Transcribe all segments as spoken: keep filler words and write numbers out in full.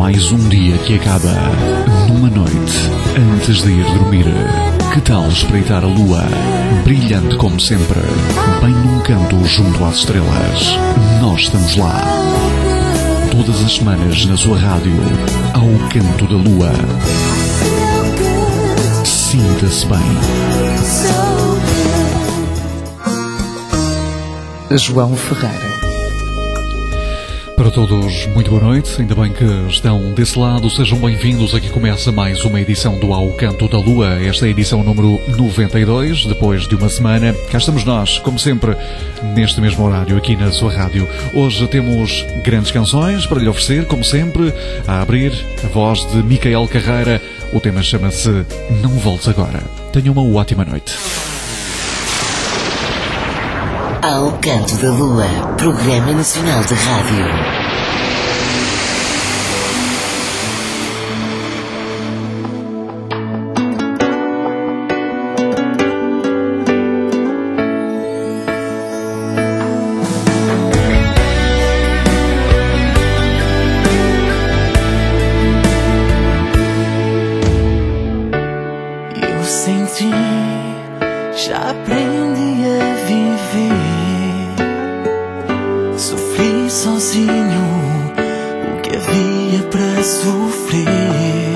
mais um dia que acaba numa noite antes de ir dormir. Que tal espreitar a lua, brilhante como sempre, bem num canto junto às estrelas? Nós estamos lá. Todas as semanas na sua rádio, ao canto da lua. Sinta-se bem. João Ferreira. Para todos, muito boa noite. Ainda bem que estão desse lado. Sejam bem-vindos. Aqui começa mais uma edição do Ao Canto da Lua. Esta é a edição número noventa e dois. Depois de uma semana, cá estamos nós, como sempre, neste mesmo horário, aqui na sua rádio. Hoje temos grandes canções para lhe oferecer, como sempre. A abrir, a voz de Micael Carreira. O tema chama-se Não Voltes Agora. Tenha uma ótima noite. Ao Canto da Lua, Programa Nacional de Rádio. Eu senti, já aprendi a viver. Sofri sozinho o que havia para sofrer.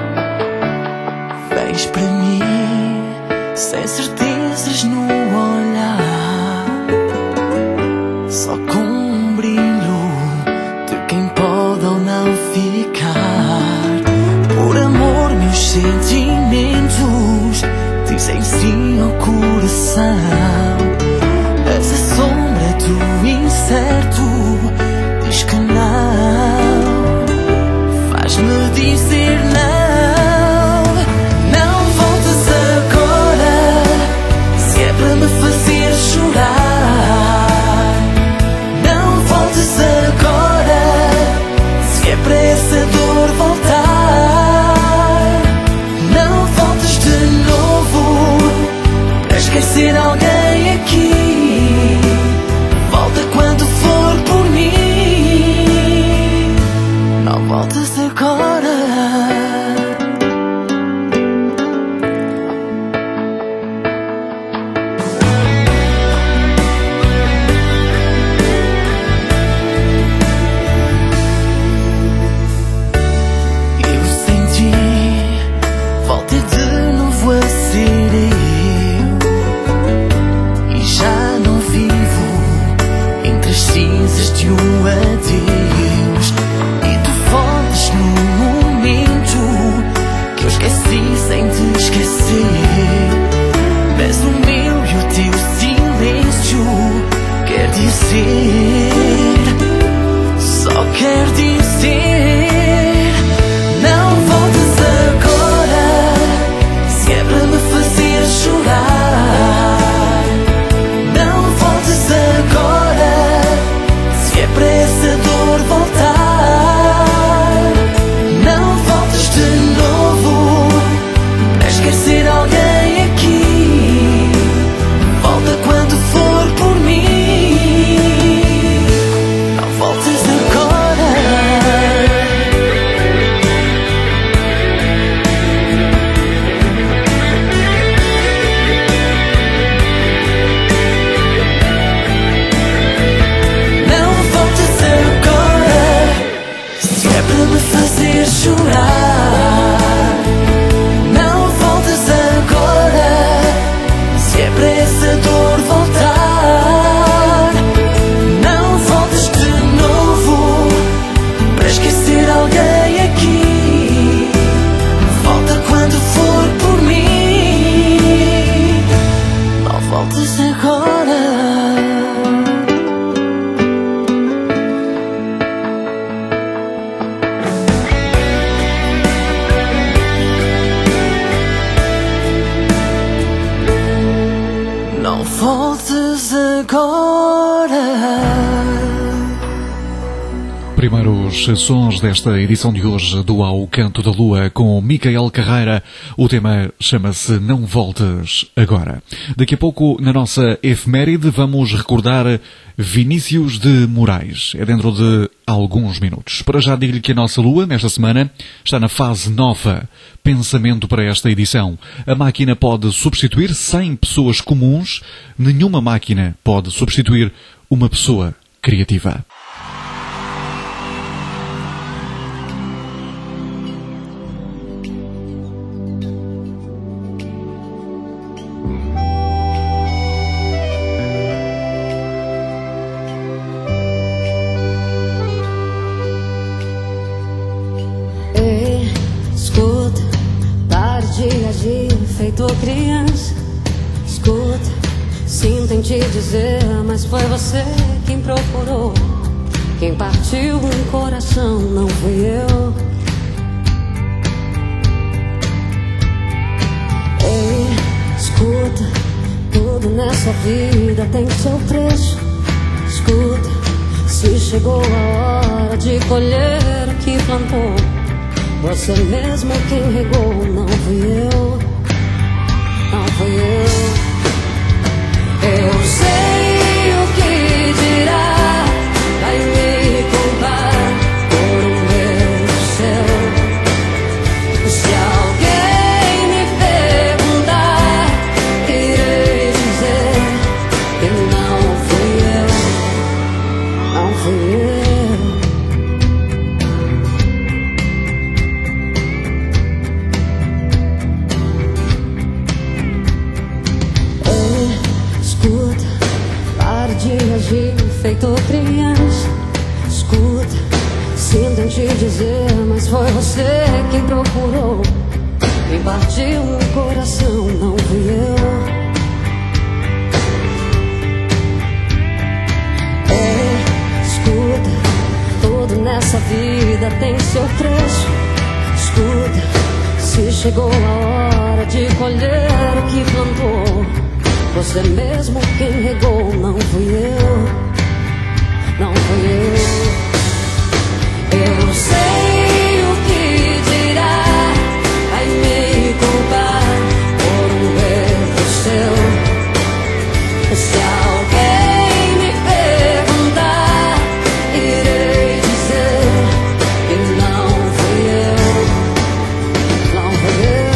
Vens para mim sem certezas no olhar, só com um brilho de quem pode ou não ficar. Por amor meus sentimentos dizem sim ao coração. És a sombra do incerto, diz que não. Faz-me dizer não. Não voltes agora, se é para me fazer chorar. Não voltes agora, se é para essa dor voltar. Não voltes de novo para esquecer alguém aqui. Volta quando for por mim. Não voltes agora. Eu senti, voltei de novo a ser eu, e já não vivo entre as cinzas de um adeus. E tu voltas no momento que eu esqueci sem te esquecer. Mas o meu e o teu silêncio quer dizer, só quer dizer, não voltes agora, se é para me fazer chorar. Não voltes agora, se é para essa dor voltar. Não voltes de novo para esquecer alguém aqui. Volta quando for por mim. Não voltes agora. Não voltes agora, se é para me fazer chorar. Não voltes agora, se é para essa dor voltar. Não voltes de novo para esquecer alguém aqui. Volta quando for por mim. Não voltes agora. Não voltes agora. Primeiros sons desta edição de hoje do Ao Canto da Lua com Micael Carreira. O tema chama-se Não Voltes Agora. Daqui a pouco, na nossa efeméride, vamos recordar Vinícius de Moraes. É dentro de alguns minutos. Para já digo-lhe que a nossa Lua, nesta semana, está na fase nova. Pensamento para esta edição. A máquina pode substituir cem pessoas comuns. Nenhuma máquina pode substituir uma pessoa criativa. Feito criança, escuta, sinto em te dizer, mas foi você quem procurou, quem partiu um coração, não fui eu. Ei, escuta, tudo nessa vida tem seu preço. Escuta, se chegou a hora de colher o que plantou, você mesmo quem regou, não fui eu. Não fui eu. Eu sei o que dirá, vai me culpar por um erro seu. Se alguém me perguntar, irei dizer que não fui eu. Não fui eu. Feito criança, escuta, sinto em te dizer, mas foi você quem procurou, quem partiu um coração, não fui eu. É, escuta, tudo nessa vida tem seu preço. Escuta, se chegou a hora de colher o que plantou, você mesmo quem regou, não fui eu. Não fui eu. Eu sei o que dirá, vai me culpar por um erro seu. Se alguém me perguntar, irei dizer que não fui eu. Não fui eu.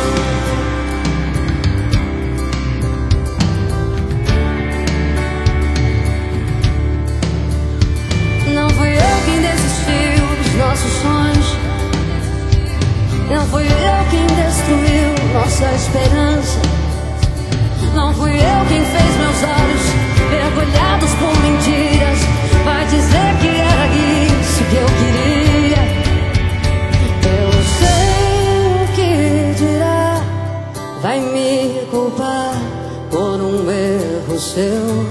Nossos sonhos, não fui eu quem destruiu nossa esperança. Não fui eu quem fez meus olhos mergulhados por mentiras. Vai dizer que era isso que eu queria. Eu sei o que dirá, vai me culpar por um erro seu.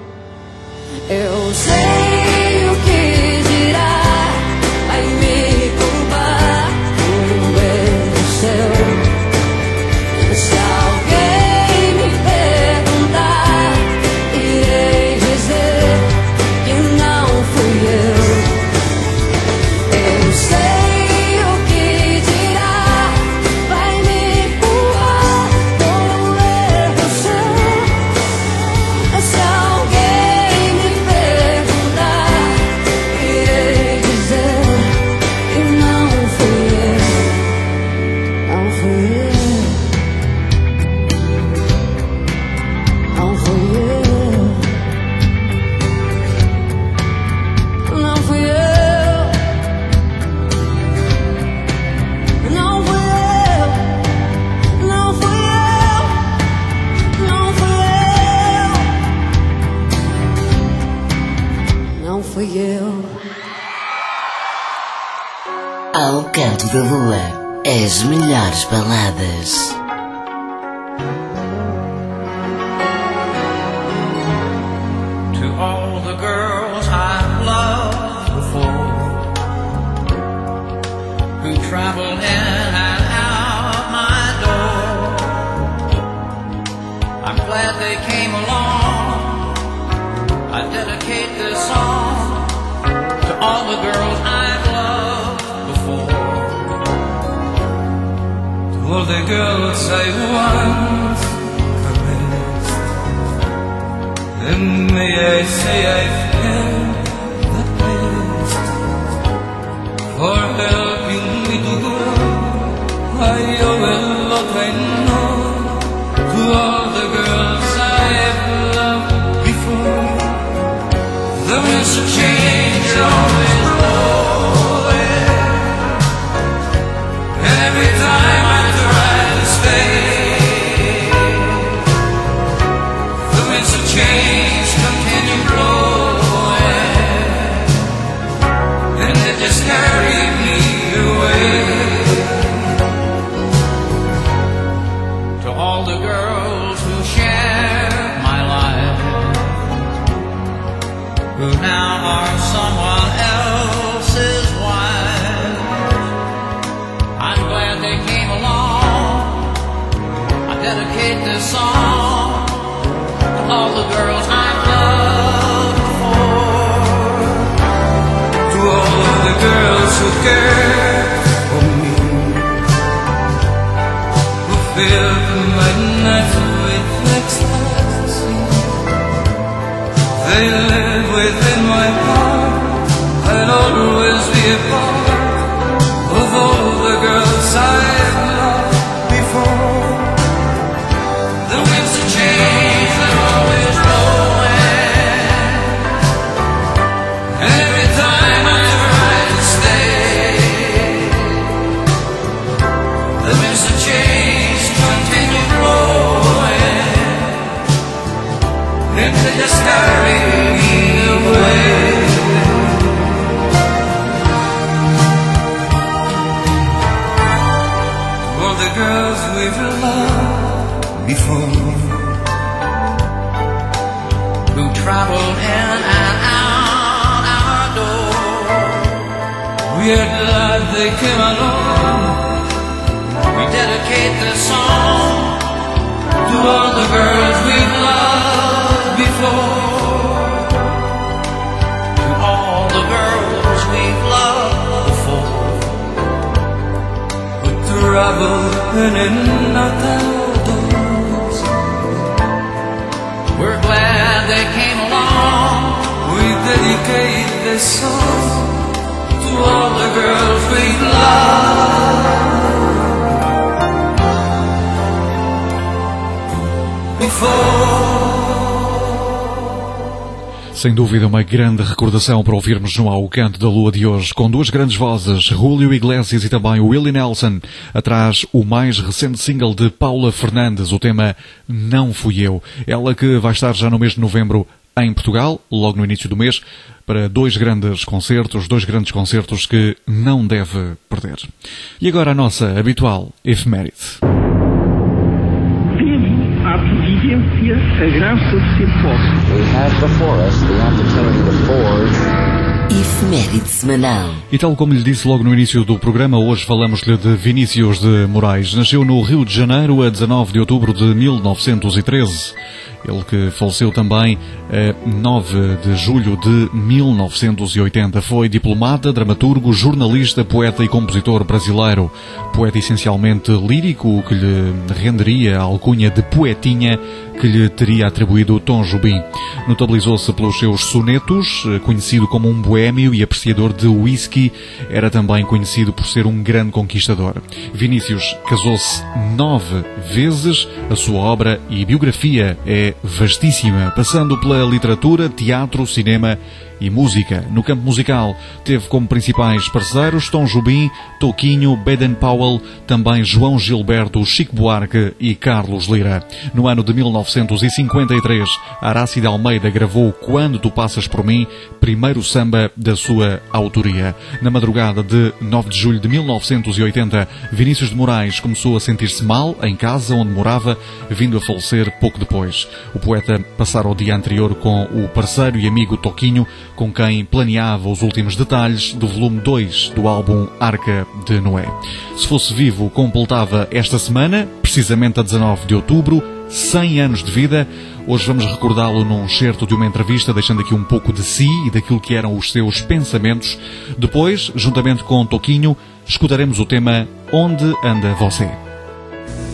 Eu sei o que dirá, vai me culpar por um erro seu. Se alguém me perguntar, irei dizer que não fui eu. Eu sei o que dirá, vai me culpar por um erro seu. Se alguém me perguntar, irei dizer que não fui eu. Não fui eu. Não fui eu. Não fui eu. Não fui eu. Não fui eu. Não fui eu. Não fui eu. Ao Canto da Lua, as melhores baladas. To all the girls I've loved before, who travel in and out my door, I'm glad they came along. I dedicate this song to all the girls girl would say once caressed, then may I say I've had the best for helping me to grow. I owe a lot, I know, to all the girls I've loved before. There is a change always always, and every time I try to stay, the winds of change continue blowing, and they just carry me away. To all the girls who shared my life, who now are someone else's wife, I'm glad they came along. I dedicate this song to all the girls I've loved before, to all the girls who cared for me, who filled my nights with ecstasy. They live within my heart. I'll always be a part of all the girls I've loved before. The winds of change are always blowing, and every time I try to stay, the winds of change continue blowing, and they just carry me away. For the girls we've loved before, who traveled in and out our door, we are glad they came along. We dedicate this song to all the girls we've loved before, to all the girls we've loved before, who traveled in and out our doors. We're glad they came along. We dedicate this song to all the girls we've loved before. Sem dúvida, uma grande recordação para ouvirmos no Ao Canto da Lua de hoje, com duas grandes vozes, Julio Iglesias e também Willie Nelson. Atrás, o mais recente single de Paula Fernandes, o tema Não Fui Eu. Ela que vai estar já no mês de novembro em Portugal, logo no início do mês, para dois grandes concertos, dois grandes concertos que não deve perder. E agora a nossa habitual efeméride. À providência, a graça de ser pobre. We have before us the opportunity to forge. Efeméride semanal. E tal como lhe disse logo no início do programa, hoje falamos-lhe de Vinícius de Moraes. Nasceu no Rio de Janeiro a dezanove de outubro de mil novecentos e treze. Ele que faleceu também a nove de julho de mil novecentos e oitenta. Foi diplomata, dramaturgo, jornalista, poeta e compositor brasileiro. Poeta essencialmente lírico, o que lhe renderia a alcunha de poetinha que lhe teria atribuído Tom Jobim. Notabilizou-se pelos seus sonetos, conhecido como um boémio e apreciador de whisky, era também conhecido por ser um grande conquistador. Vinícius casou-se nove vezes, a sua obra e biografia é vastíssima, passando pela literatura, teatro, cinema e música. No campo musical, teve como principais parceiros Tom Jobim, Toquinho, Baden Powell, também João Gilberto, Chico Buarque e Carlos Lira. No ano de mil novecentos e cinquenta e três, Arácida Almeida gravou Quando Tu Passas Por Mim, primeiro samba da sua autoria. Na madrugada de nove de julho de mil novecentos e oitenta, Vinícius de Moraes começou a sentir-se mal em casa onde morava, vindo a falecer pouco depois. O poeta passara o dia anterior com o parceiro e amigo Toquinho, com quem planeava os últimos detalhes do volume dois do álbum Arca de Noé. Se fosse vivo, completava esta semana, precisamente a dezanove de outubro, cem anos de vida. Hoje vamos recordá-lo num certo de uma entrevista, deixando aqui um pouco de si e daquilo que eram os seus pensamentos. Depois, juntamente com Toquinho, escutaremos o tema Onde Anda Você?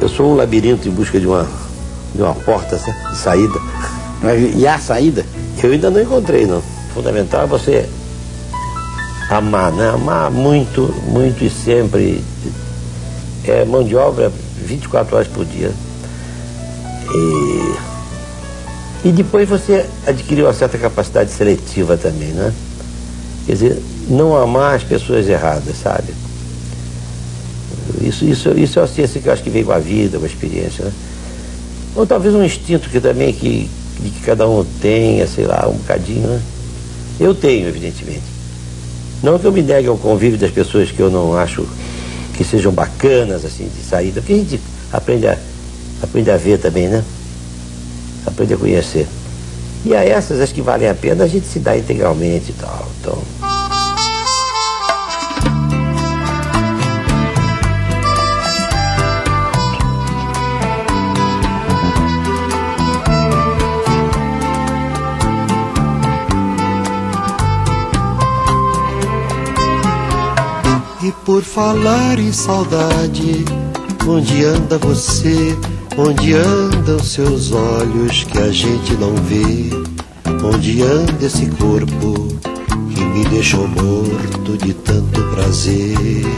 Eu sou um labirinto em busca de uma, de uma porta, né, de saída. Mas, e a saída, eu ainda não encontrei, não. Fundamental é você amar, né? Amar muito, muito e sempre. É mão de obra vinte e quatro horas por dia. E, e depois você adquiriu uma certa capacidade seletiva também, né? Quer dizer, não amar as pessoas erradas, sabe? Isso, isso, isso é uma ciência que eu acho que veio com a vida, com a experiência, né? Ou talvez um instinto que também que, que cada um tenha, sei lá, um bocadinho, né? Eu tenho, evidentemente. Não que eu me negue ao convívio das pessoas que eu não acho que sejam bacanas, assim, de saída, porque a gente aprende a, aprende a ver também, né? Aprende a conhecer. E a essas, as que valem a pena, a gente se dá integralmente e tal. Então... E por falar em saudade, onde anda você? Onde andam seus olhos que a gente não vê? Onde anda esse corpo que me deixou morto de tanto prazer?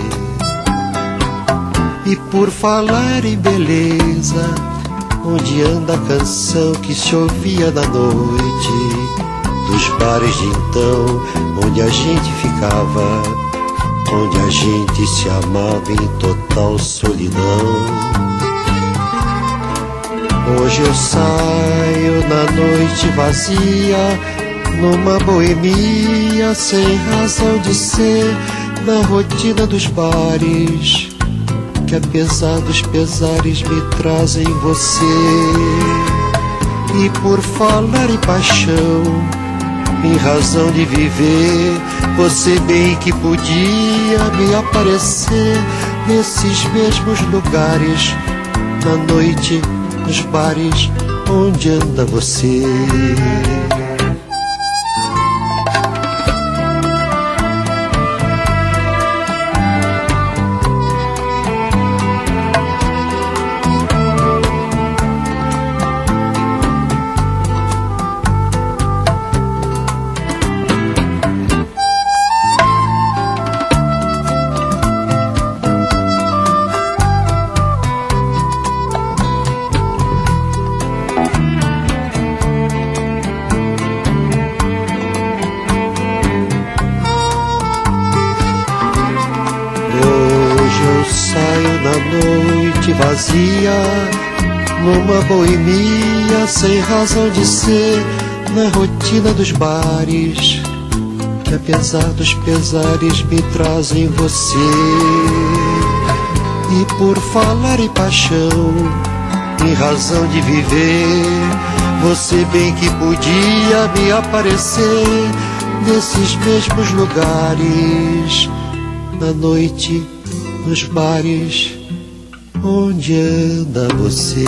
E por falar em beleza, onde anda a canção que se ouvia na noite dos bares de então, onde a gente ficava, onde a gente se amava em total solidão? Hoje eu saio na noite vazia, numa boemia sem razão de ser, na rotina dos bares, que apesar dos pesares me trazem você. E por falar em paixão, em razão de viver, você bem que podia me aparecer nesses mesmos lugares, na noite, nos bares, onde anda você? Vazia, numa boemia sem razão de ser, na rotina dos bares, que apesar dos pesares me trazem você. E por falar em paixão, em razão de viver, você bem que podia me aparecer nesses mesmos lugares, na noite, nos bares, onde anda você?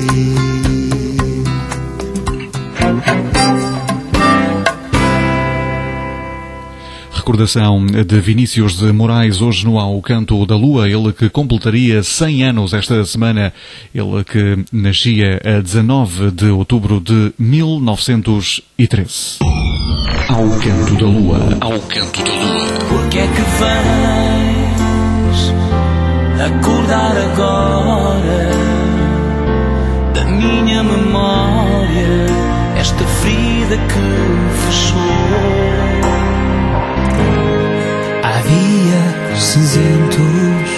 Recordação de Vinícius de Moraes hoje no Ao Canto da Lua, ele que completaria cem anos esta semana, ele que nascia a dezanove de outubro de mil novecentos e treze. Ao Canto da Lua, Ao Canto da Lua. Porque é que vens acordar agora da minha memória esta ferida que fechou? Havia cinzentos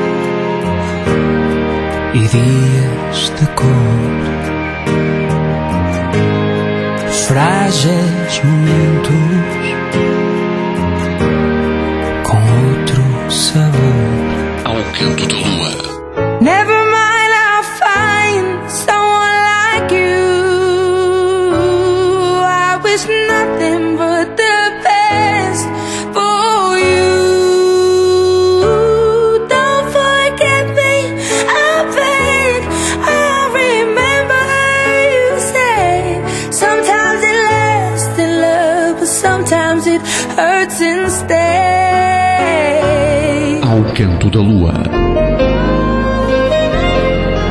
e dias de cor, frágeis momentos com outro sabor. Ao Canto da Lua. Never mind, I'll find someone like you. I wish nothing but the best for you. Don't forget me, I beg. I remember you say sometimes it lasts in love, but sometimes it hurts instead. Ao Canto da Lua.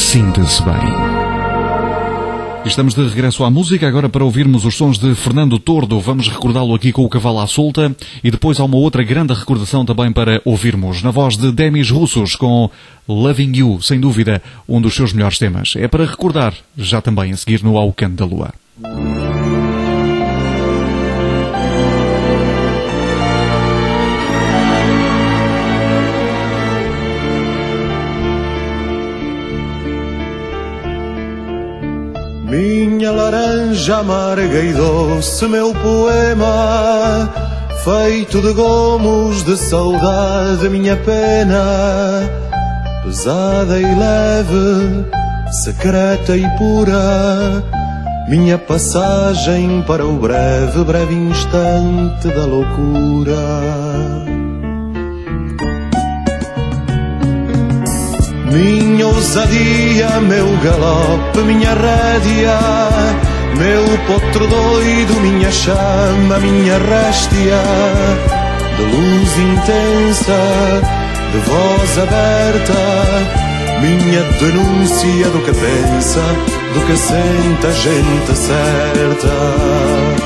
sinta-se bem. Estamos de regresso à música, agora para ouvirmos os sons de Fernando Tordo. Vamos recordá-lo aqui com o Cavalo à Solta e depois há uma outra grande recordação também para ouvirmos, na voz de Demis Roussos com Loving You, sem dúvida, um dos seus melhores temas. É para recordar, já também a seguir no Ao Canto da Lua. Minha laranja amarga e doce, meu poema, feito de gomos de saudade, minha pena, pesada e leve, secreta e pura, minha passagem para o breve, breve instante da loucura. Minha ousadia, meu galope, minha rédea, meu potro doido, minha chama, minha réstia, de luz intensa, de voz aberta, minha denúncia do que pensa, do que sente a gente certa.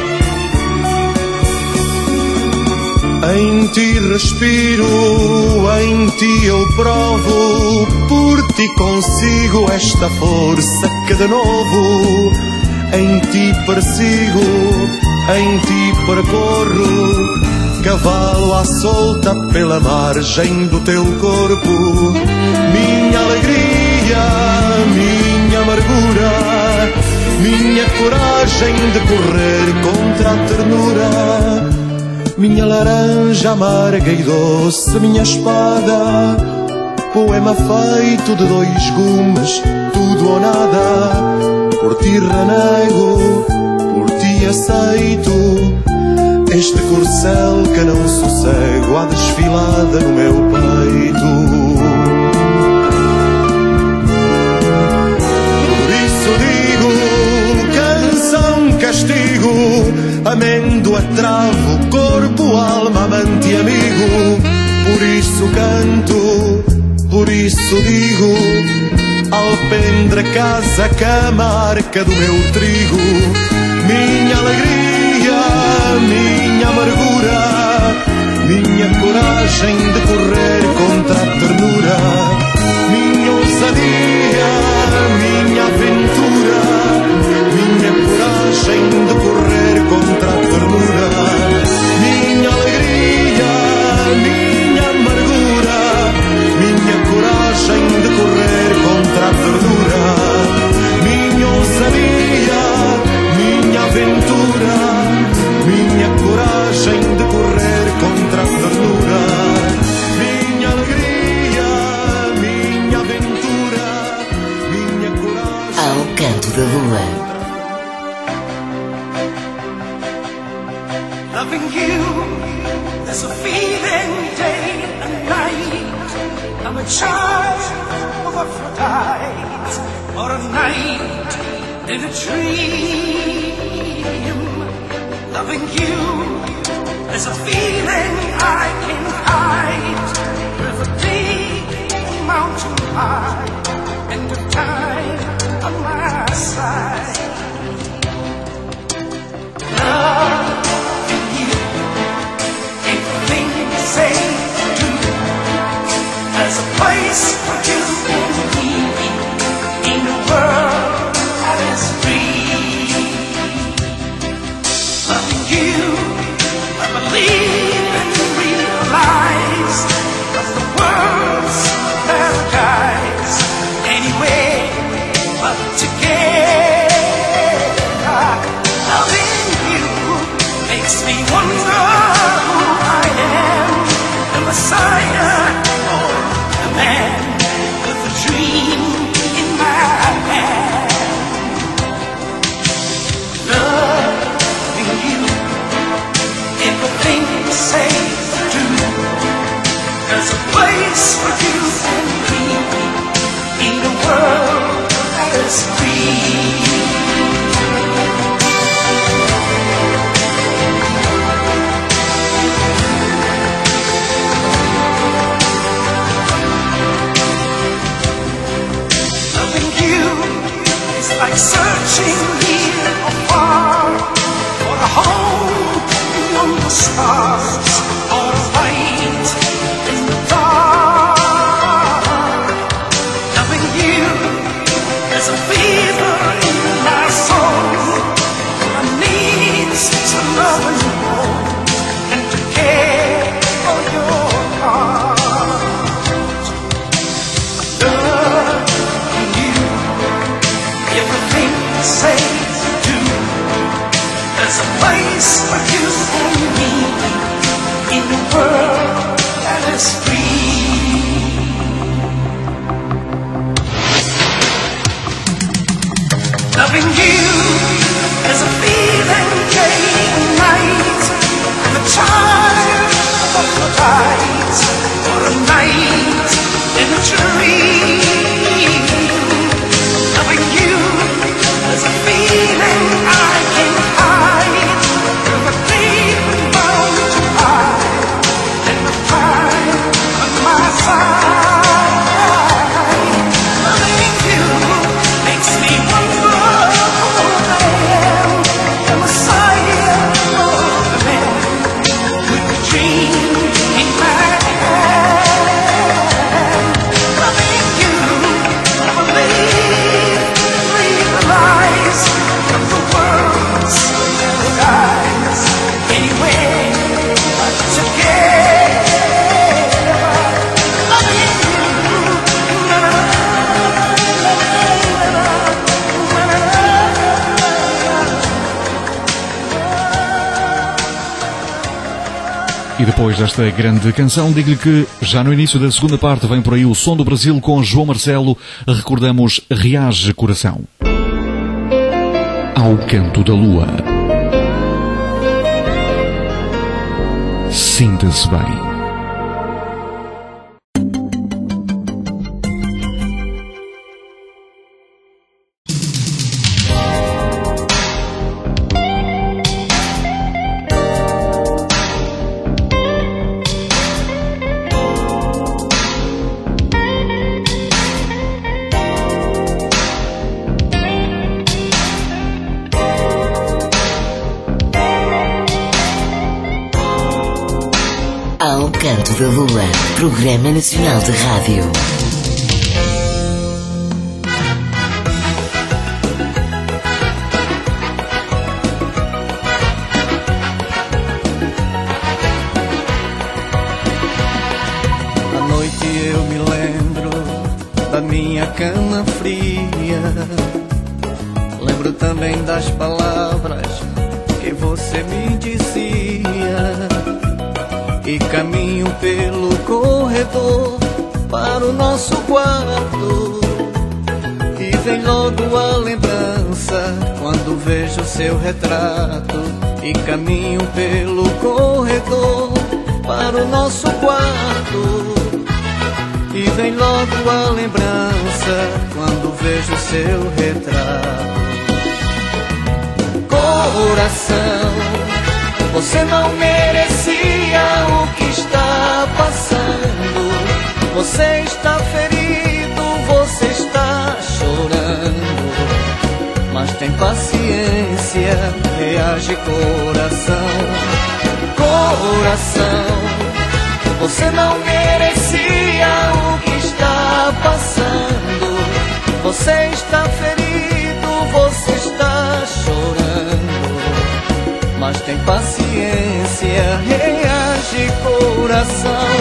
Em ti respiro, em ti eu provo, por ti consigo esta força que de novo em ti persigo, em ti percorro, cavalo à solta pela margem do teu corpo. Minha alegria, minha amargura, minha coragem de correr contra a ternura. Minha laranja amarga e doce, minha espada, poema feito de dois gumes, tudo ou nada. Por ti renego, por ti aceito este corcel que não sossego, a desfilada no meu peito. Por isso digo, canção, castigo, amêndoa, travo, corpo, alma, amante e amigo. Por isso canto, por isso digo, alpendre, casa, cama, arca do meu trigo. Minha alegria, minha amargura, minha coragem de correr contra a ternura. Minha ousadia, minha aventura, minha coragem de correr contra a ternura. Minha alegria, minha amargura, minha coragem de correr contra a ternura. Minha ousadia, minha aventura, minha coragem de correr contra a ternura. Minha alegria, minha aventura, minha coragem. Ao Canto da Lua. Loving you, there's a feeling day and night. I'm a child of Aphrodite, or a night in a dream. Loving you, there's a feeling I can hide. River deep, mountain high, and the time on my side. Love. Say do there's a place for you and me in a world that is free. Loving you, I believe and realize that the world's paradise anyway but together. E depois desta grande canção, digo-lhe que já no início da segunda parte vem por aí o Som do Brasil com João Marcelo. Recordamos Reage Coração. Ao Canto da Lua. Sinta-se bem. Ao Canto da Lua, Programa Nacional de Rádio. À noite eu me lembro da minha cama fria. Lembro também das palavras que você me dizia. E caminho pelo corredor para o nosso quarto. E vem logo a lembrança quando vejo seu retrato. E caminho pelo corredor para o nosso quarto. E vem logo a lembrança quando vejo seu retrato. Coração, você não merecia o que está passando. Você está ferido, você está chorando. Mas tem paciência, reage coração. Coração, você não merecia o que está passando. Você está ferido, você está chorando. Mas tem paciência, reage coração.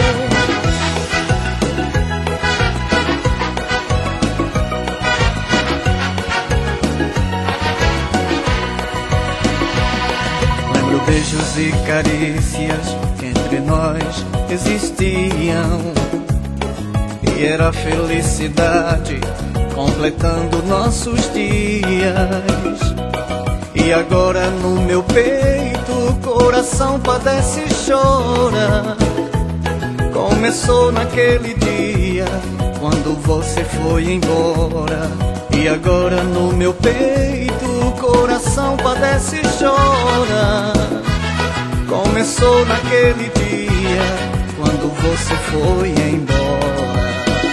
Lembro beijos e carícias que entre nós existiam. E era felicidade completando nossos dias. E agora no meu peito o coração padece e chora. Começou naquele dia quando você foi embora. E agora no meu peito o coração padece e chora. Começou naquele dia quando você foi embora.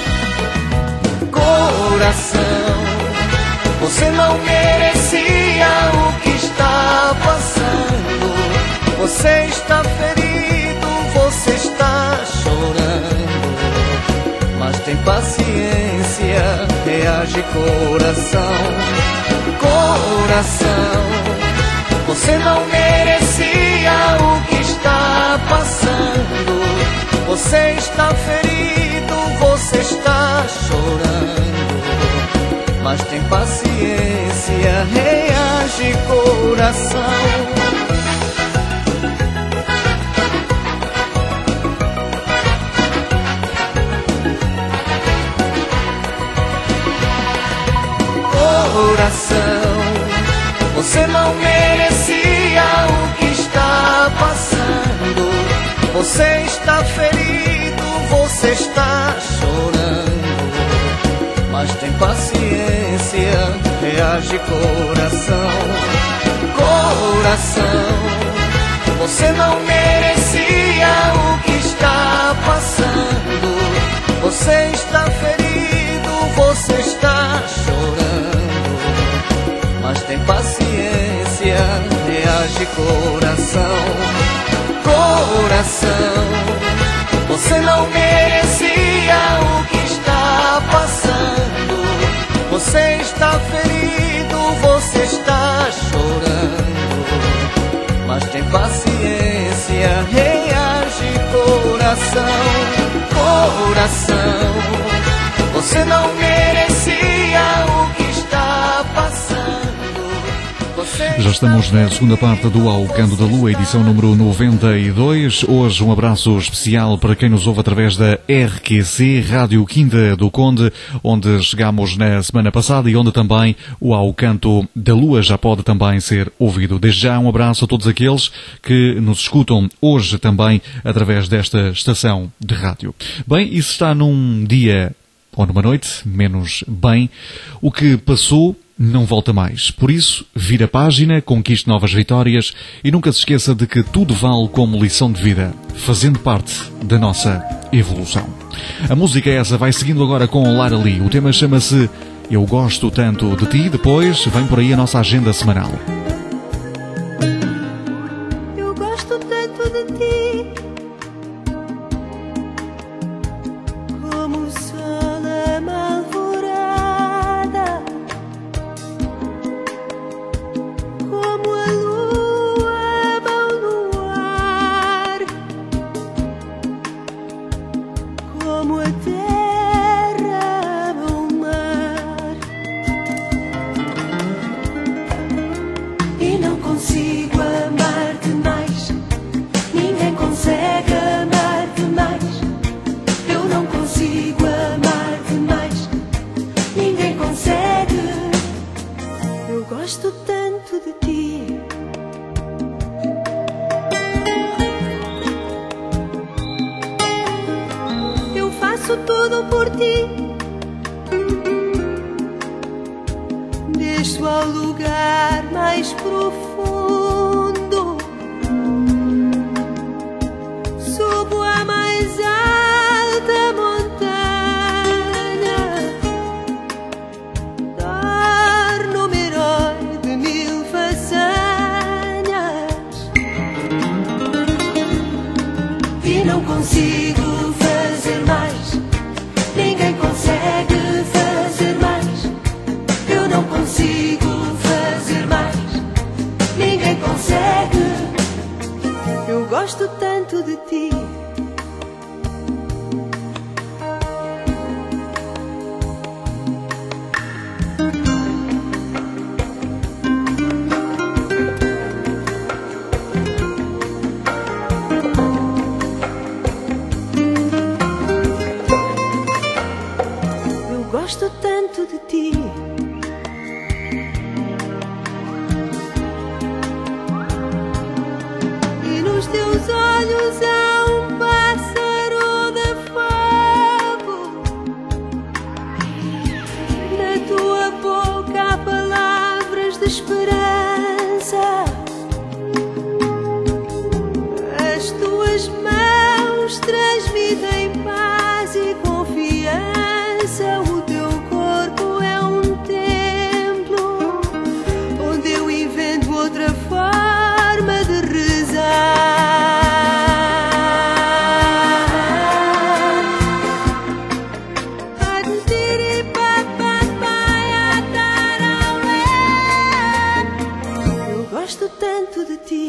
Coração, você não merecia o que está passando. Você está ferido, você está chorando. Mas tem paciência, reage coração. Coração, você não merecia o que está passando. Você está ferido, você está chorando. Mas tem paciência, reage coração. Coração, você não merecia o que está passando. Você está ferido, você está chorando. Mas tem paciência, reage coração. Coração, você não merecia o que está passando. Você está ferido, você está chorando. Mas tem paciência, reage coração. Coração, você não merecia o que está passando. Você está ferido, você está chorando. Mas tem paciência, reage coração. Coração, você não merecia o que está passando. Já estamos na segunda parte do Ao Canto da Lua, edição número noventa e dois. Hoje um abraço especial para quem nos ouve através da R Q C, Rádio Quinta do Conde, onde chegámos na semana passada e onde também o Ao Canto da Lua já pode também ser ouvido. Desde já um abraço a todos aqueles que nos escutam hoje também através desta estação de rádio. Bem, e se está num dia ou numa noite menos bem, o que passou não volta mais. Por isso, vira a página, conquiste novas vitórias e nunca se esqueça de que tudo vale como lição de vida, fazendo parte da nossa evolução. A música essa vai seguindo agora com Lara Lee. O tema chama-se Eu Gosto Tanto de Ti. Depois vem por aí a nossa agenda semanal. Eu gosto tanto de ti, como o sol é uma alvorada, como a lua é bom luar, como a terra é bom mar. E não consigo amar-te mais, ninguém consegue amar-te mais. Eu não consigo amar-te mais, ninguém consegue. Eu gosto tanto de ti. Eu faço tudo por ti, desço ao lugar mais profundo, subo a mais alta montanha, torno-me herói de mil façanhas. E não consigo fazer mais, ninguém consegue fazer mais. Eu não consigo fazer mais, ninguém consegue. Eu gosto tanto de ti. Eu gosto tanto de ti. E nos teus olhos há um pássaro de fogo, na tua boca há palavras de esperança, as tuas mãos transmitem paz e confiança. O teu corpo é um templo onde eu invento outra forma de rezar. Eu gosto tanto de ti.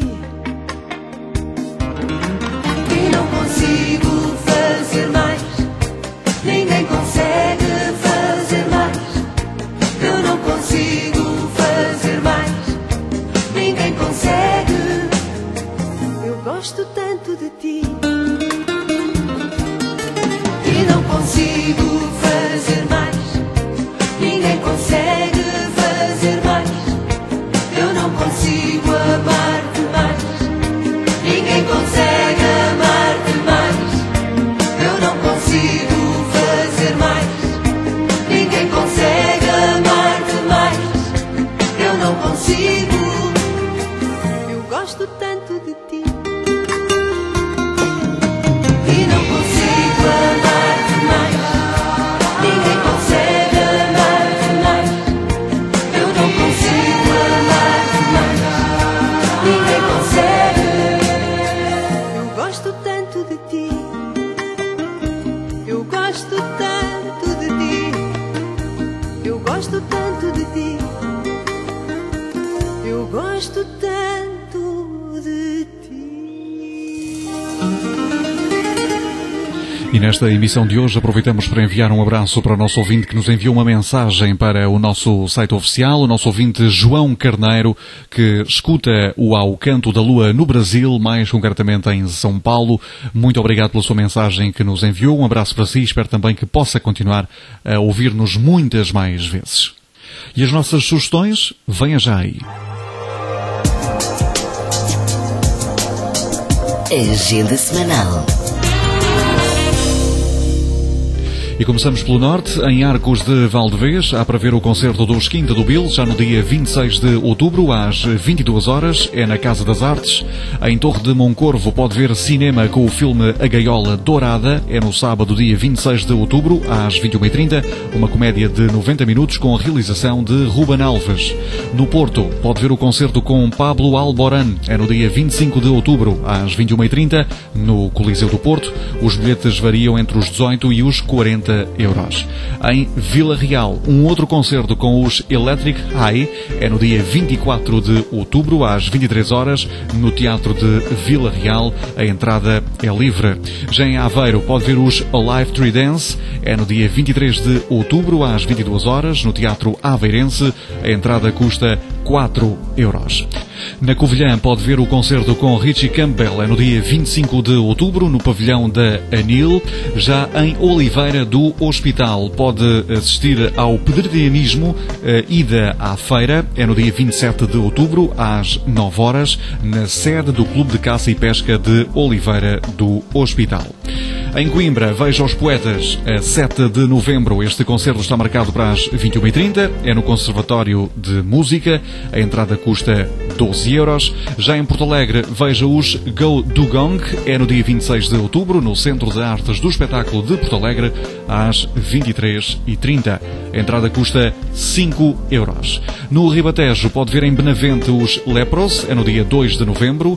E não consigo fazer mais, ninguém consegue fazer mais. Eu não consigo fazer mais, ninguém consegue. Eu gosto tanto de ti. E não consigo fazer mais, ninguém consegue fazer mais. Eu não consigo amar-te mais, ninguém consegue amar-te mais. Eu não consigo fazer mais, ninguém consegue amar-te mais. Eu não consigo. Eu gosto tanto de ti. E não consigo amar-te mais, ninguém consegue amar-te mais. Eu não consigo amar-te mais, ninguém consegue. Eu gosto tanto de ti. Eu gosto tanto de ti. Eu gosto tanto de ti. Eu gosto tanto de ti. E nesta emissão de hoje aproveitamos para enviar um abraço para o nosso ouvinte que nos enviou uma mensagem para o nosso site oficial, o nosso ouvinte João Carneiro, que escuta o Ao Canto da Lua no Brasil, mais concretamente em São Paulo. Muito obrigado pela sua mensagem que nos enviou. Um abraço para si, espero também que possa continuar a ouvir-nos muitas mais vezes. E as nossas sugestões, venha já aí. Agenda semanal. E começamos pelo norte, em Arcos de Valdevez, há para ver o concerto dos Quinta do Bill, já no dia vinte e seis de outubro, às vinte e duas horas, é na Casa das Artes. Em Torre de Moncorvo pode ver cinema com o filme A Gaiola Dourada, é no sábado, dia vinte e seis de outubro, às vinte e uma e trinta, uma comédia de noventa minutos com a realização de Ruben Alves. No Porto, pode ver o concerto com Pablo Alborán, é no dia vinte e cinco de outubro, às vinte e uma e trinta, no Coliseu do Porto. Os bilhetes variam entre os dezoito e os quarenta euros. Em Vila Real, um outro concerto com os Electric High é no dia vinte e quatro de outubro, às vinte e três horas, no Teatro de Vila Real. A entrada é livre. Já em Aveiro, pode ver os Alive Tree Dance, é no dia vinte e três de outubro, às vinte e duas horas, no Teatro Aveirense. A entrada custa quatro euros. Na Covilhã pode ver o concerto com Richie Campbell, é no dia vinte e cinco de outubro, no pavilhão da Anil. Já em Oliveira do Hospital pode assistir ao Pedreirismo, ida à feira, é no dia vinte e sete de outubro, às nove horas, na sede do Clube de Caça e Pesca de Oliveira do Hospital. Em Coimbra, veja os Poetas, a sete de novembro. Este concerto está marcado para as vinte e uma e trinta, é no Conservatório de Música. A entrada custa doze euros. Já em Porto Alegre, veja os Go Dugong, é no dia vinte e seis de outubro, no Centro de Artes do Espetáculo de Porto Alegre, às vinte e três e trinta. A entrada custa cinco euros. No Ribatejo, pode ver em Benavente os Lepros, é no dia dois de novembro,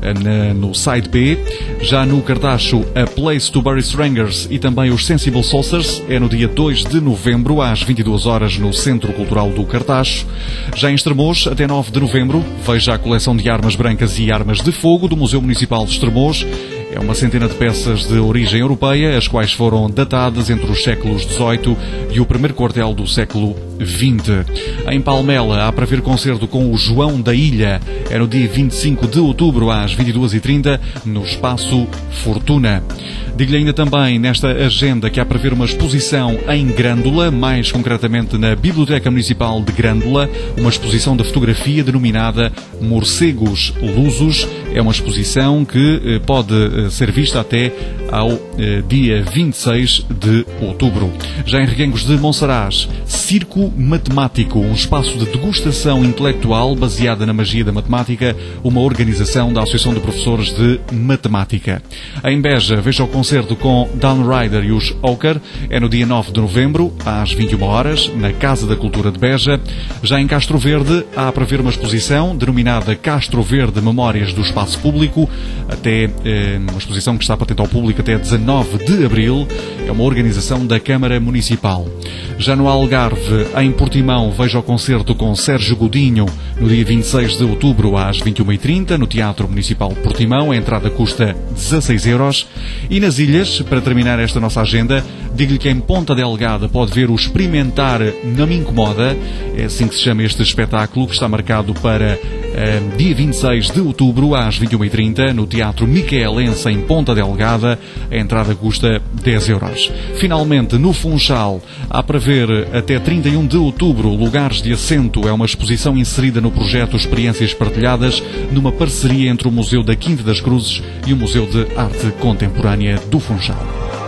no Side B. Já no Cartacho, a Place to Bury Strangers e também os Sensible Saucers, é no dia dois de novembro, às vinte e duas horas, no Centro Cultural do Cartacho. Já em Estremoz, até nove de novembro, veja a coleção de armas brancas e armas de fogo do Museu Municipal de Estremoz. É uma centena de peças de origem europeia, as quais foram datadas entre os séculos dezoito e o primeiro quartel do século vinte. Em Palmela, há para ver concerto com o João da Ilha, é no dia vinte e cinco de outubro, às vinte e duas e trinta, no Espaço Fortuna. Digo-lhe ainda também nesta agenda que há para ver uma exposição em Grândola, mais concretamente na Biblioteca Municipal de Grândola, uma exposição de fotografia denominada Morcegos Lusos. É uma exposição que eh, pode eh, ser vista até ao eh, dia vinte e seis de outubro. Já em Reguengos de Monsaraz, Circo Matemático, um espaço de degustação intelectual baseada na magia da matemática, uma organização da Associação de Professores de Matemática. Em Beja, veja o concerto com Downrider e os Oker, é no dia nove de novembro, às vinte e uma horas, na Casa da Cultura de Beja. Já em Castro Verde, há para ver uma exposição denominada Castro Verde Memórias do Espaço Público, até eh, uma exposição que está patente ao público até dezanove de abril, é uma organização da Câmara Municipal. Já no Algarve, em Portimão, veja o concerto com Sérgio Godinho, no dia vinte e seis de outubro, às vinte e uma e trinta, no Teatro Municipal de Portimão. A entrada custa dezasseis euros. E nas Ilhas, para terminar esta nossa agenda, digo-lhe que em Ponta Delgada pode ver o Experimentar Não Me Incomoda, é assim que se chama este espetáculo, que está marcado para eh, dia vinte e seis de outubro, às vinte e uma e trinta, no Teatro Micaelense, em Ponta Delgada. A entrada custa dez euros. Finalmente, no Funchal, há para ver até trinta e um de outubro Lugares de Assento, é uma exposição inserida no projeto Experiências Partilhadas, numa parceria entre o Museu da Quinta das Cruzes e o Museu de Arte Contemporânea do Funchal.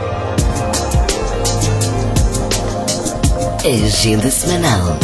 Agenda semanal.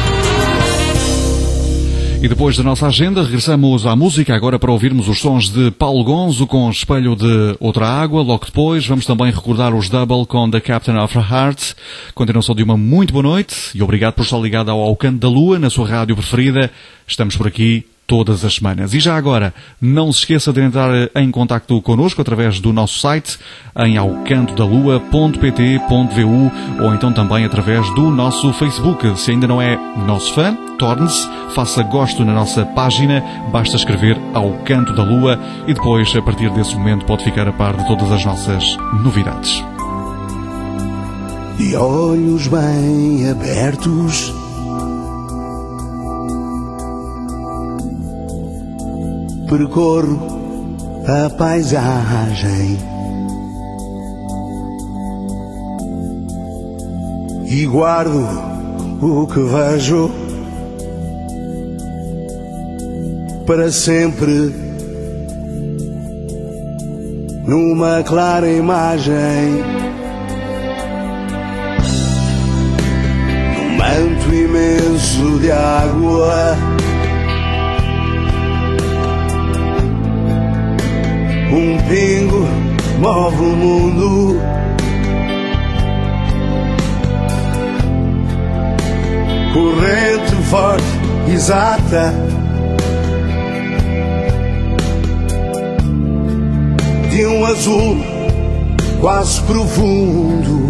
E depois da nossa agenda, regressamos à música, agora para ouvirmos os sons de Paulo Gonzo com Espelho de Outra Água. Logo depois, vamos também recordar os Double com The Captain of Her Heart. Continuação de uma muito boa noite e obrigado por estar ligado ao Ao Canto da Lua, na sua rádio preferida. Estamos por aqui todas as semanas. E já agora, não se esqueça de entrar em contacto connosco através do nosso site em alcantodalua ponto pt ponto vu ou então também através do nosso Facebook. Se ainda não é nosso fã, torne-se, faça gosto na nossa página, basta escrever Ao Canto da Lua e depois, a partir desse momento, pode ficar a par de todas as nossas novidades. De olhos bem abertos, percorro a paisagem e guardo o que vejo para sempre numa clara imagem, num manto imenso de água. Um pingo move o mundo, corrente forte, exata, de um azul quase profundo.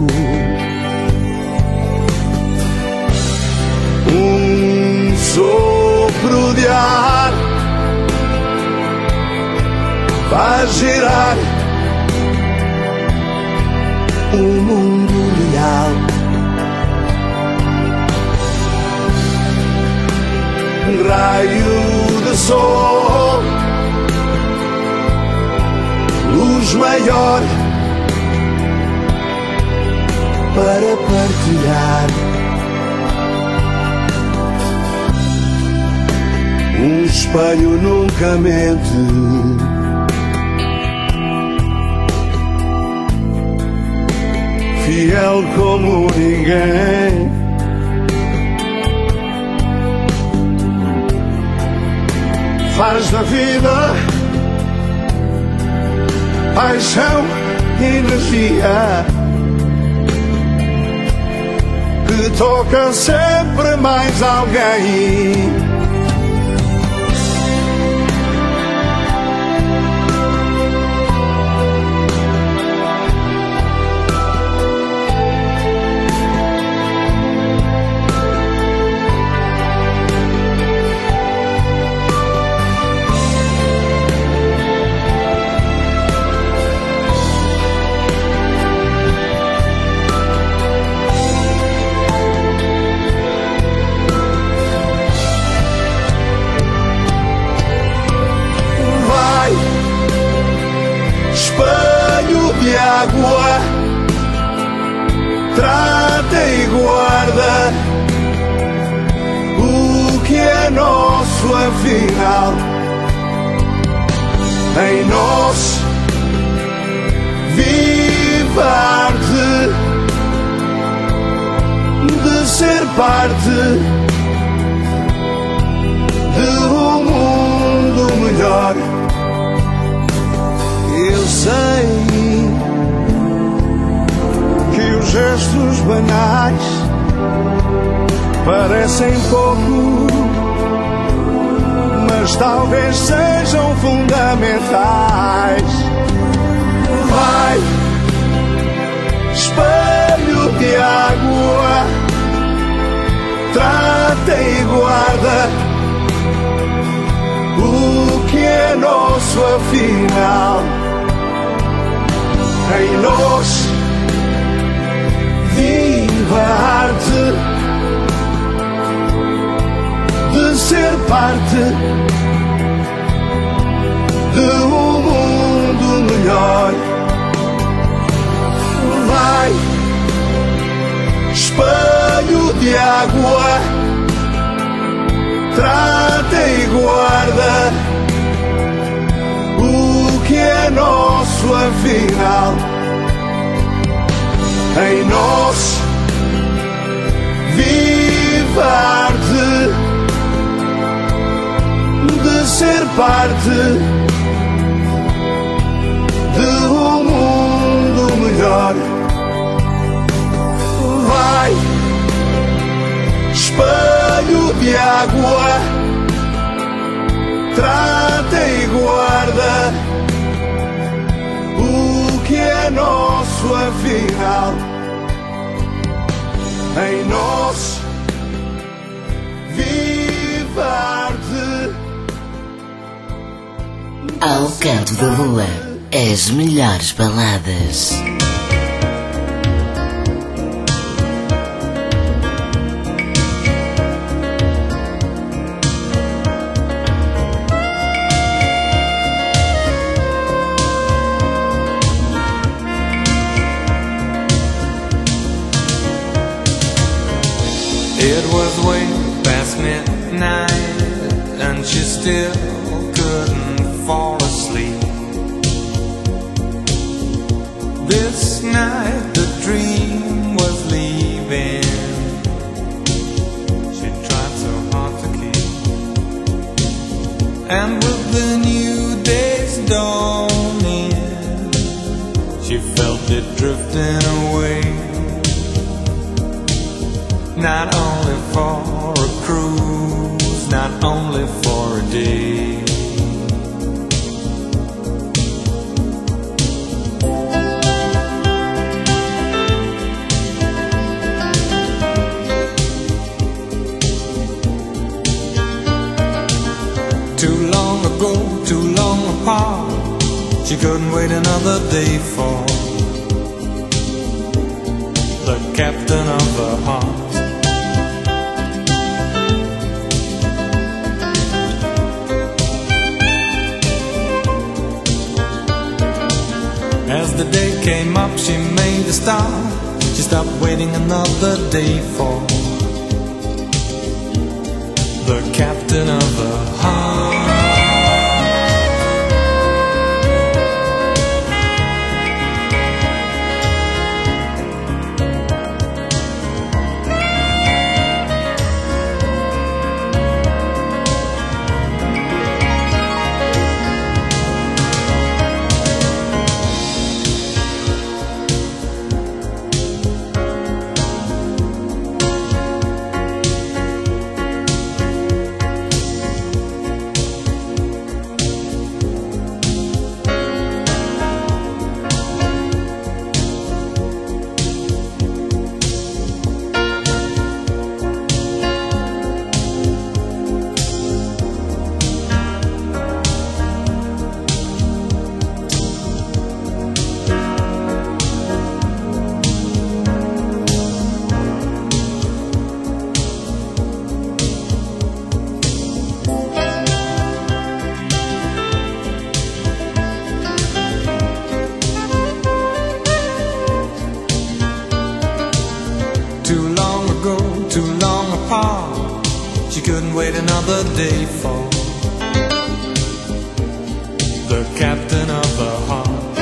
Um sopro de ar faz girar o mundo real. Um raio de sol, luz maior para partilhar. Um espelho nunca mente, fiel como ninguém. Faz da vida paixão e energia que toca sempre mais alguém. Água, trata e guarda o que é nosso, afinal. Em nós vive a arte de ser parte de um mundo melhor. Eu sei que os gestos banais parecem pouco, mas talvez sejam fundamentais. Vai, espelho de água, trata e guarda o que é nosso, afinal. Em nós vive a arte de ser parte de um mundo melhor. Vai, espelho de água, trata e guarda o que é nosso, afinal. Em nós vive a arte de ser parte de um mundo melhor. Vai, espelho de água, abraço afinal em nós vivar-te. Ao canto da lua, as melhores baladas. It was way past midnight and she still couldn't fall asleep. This night the dream was leaving. She tried so hard to keep. And with the new day's dawning, she felt it drifting away. Not only for a cruise, not only for a day. Too long ago, too long apart, she couldn't wait another day for the captain of her heart. As the day came up, she made a start. She stopped waiting another day for the captain of her heart. Another day for the captain of her heart.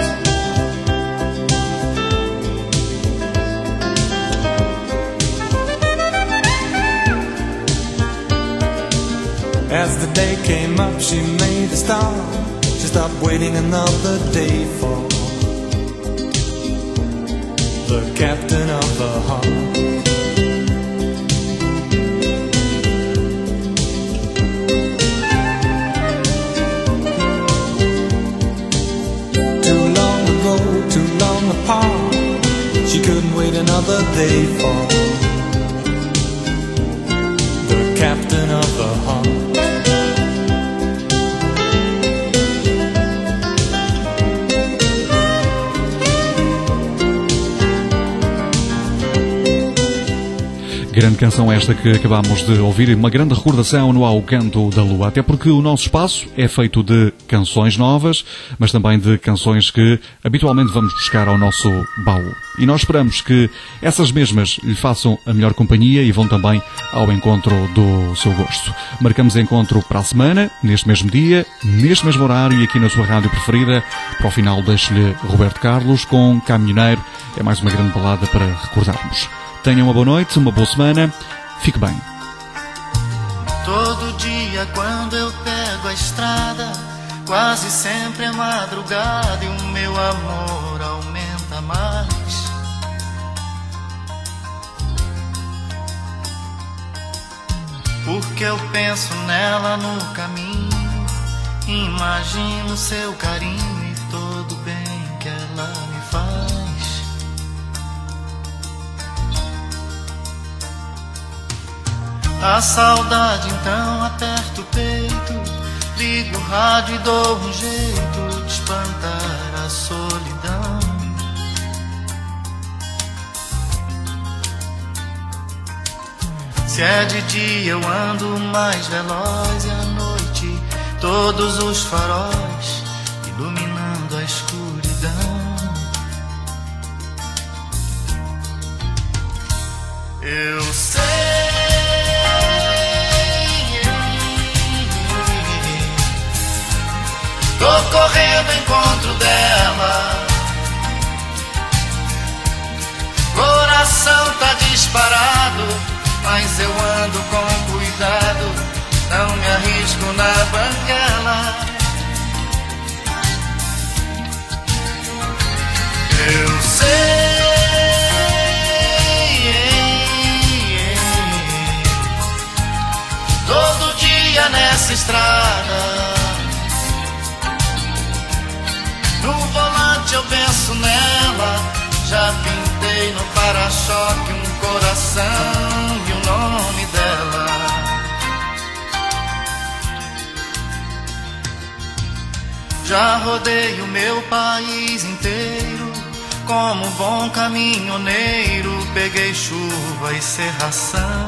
As the day came up, she made a start. She stopped waiting another day for the captain of her heart. She couldn't wait another day for the captain of her heart. Grande canção esta que acabámos de ouvir, uma grande recordação no Ao Canto da Lua, até porque o nosso espaço é feito de canções novas, mas também de canções que habitualmente vamos buscar ao nosso baú. E nós esperamos que essas mesmas lhe façam a melhor companhia e vão também ao encontro do seu gosto. Marcamos encontro para a semana, neste mesmo dia, neste mesmo horário e aqui na sua rádio preferida. Para o final deixo-lhe Roberto Carlos com Caminhoneiro. É mais uma grande balada para recordarmos. Tenham uma boa noite, uma boa semana. Fique bem. Todo dia quando eu pego a estrada, quase sempre é madrugada e o meu amor aumenta mais. Porque eu penso nela no caminho, imagino seu carinho e todo o bem que ela me faz. A saudade então aperta o peito, ligo o rádio e dou um jeito de espantar a solidão. Se é de dia eu ando mais veloz e à noite todos os faróis iluminando a escuridão. Eu sei, tô correndo ao encontro dela, coração tá disparado, mas eu ando com cuidado, não me arrisco na banguela. Eu sei, todo dia nessa estrada, no volante eu penso nela, já pintei no para-choque um coração e o nome dela. Já rodei o meu país inteiro, como bom caminhoneiro, peguei chuva e cerração.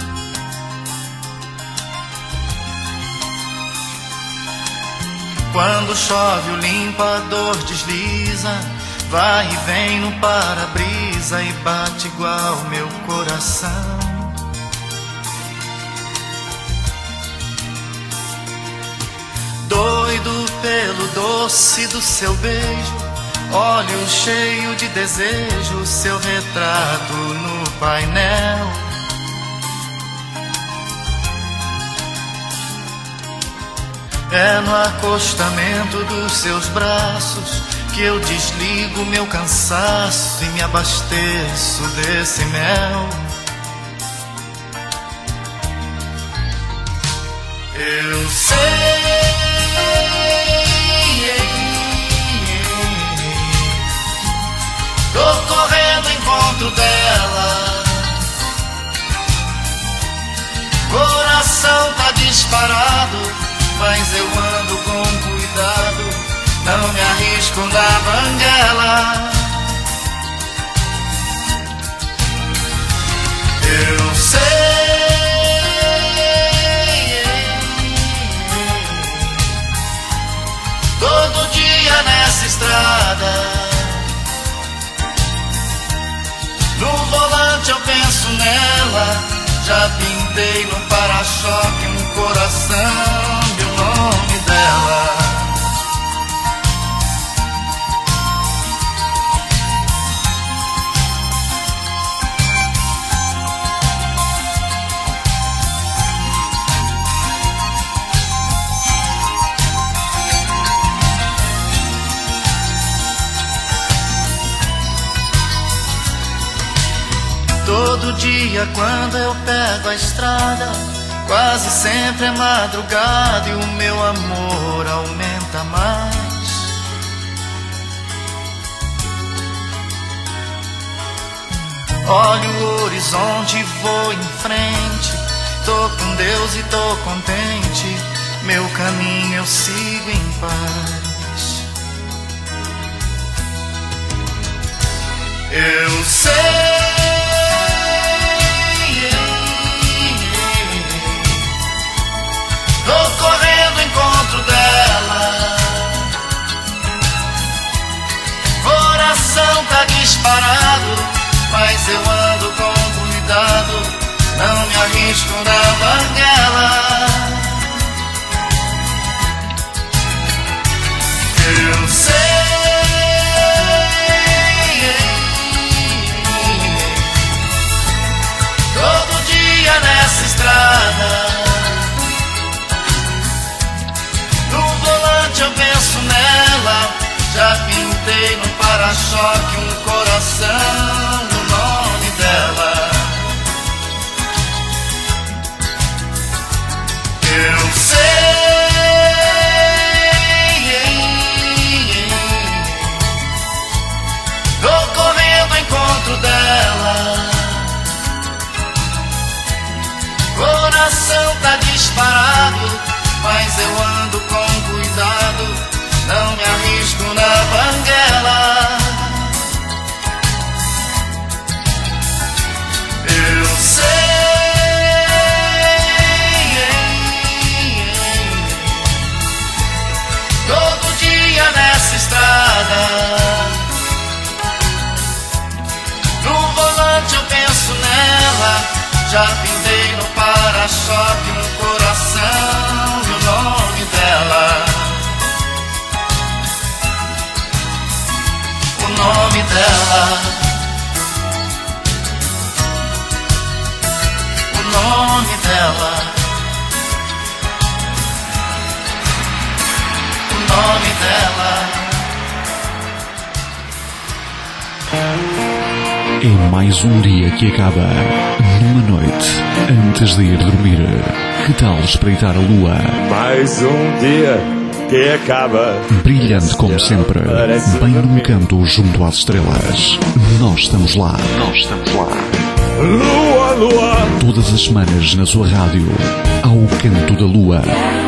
Quando chove o limpador desliza, vai e vem no para-brisa e bate igual meu coração. Doido pelo doce do seu beijo, olho cheio de desejo, seu retrato no painel. É no acostamento dos seus braços que eu desligo meu cansaço e me abasteço desse mel. Eu sei, tô correndo ao encontro dela, coração tá disparado, mas eu ando com cuidado, não me arrisco na banguela. Eu sei, todo dia nessa estrada, no volante eu penso nela, já pintei no para-choque um coração e o nome dela. Todo dia quando eu pego a estrada, quase sempre é madrugada e o meu amor aumenta mais. Olho o horizonte e vou em frente, tô com Deus e tô contente, meu caminho eu sigo em paz. Eu sei, tô correndo ao encontro dela, coração tá disparado, mas eu ando com cuidado, não me arrisco na banguela. Eu sei, todo dia nessa estrada, eu penso nela, já pintei no para-choque um coração, o nome dela. Eu sei, tô correndo ao encontro dela, coração eu ando com cuidado, não me arrisco na banguela. Eu sei, todo dia nessa estrada, no volante eu penso nela, já pintei no para-choque, no coração, e o nome dela, o nome dela, o nome dela, o nome dela. É mais um dia que acaba. Numa noite, antes de ir dormir, que tal espreitar a lua? Mais um dia que acaba. Brilhante como sempre, bem num canto junto às estrelas. Nós estamos lá. Nós estamos lá. Lua, lua. Todas as semanas na sua rádio, ao canto da lua.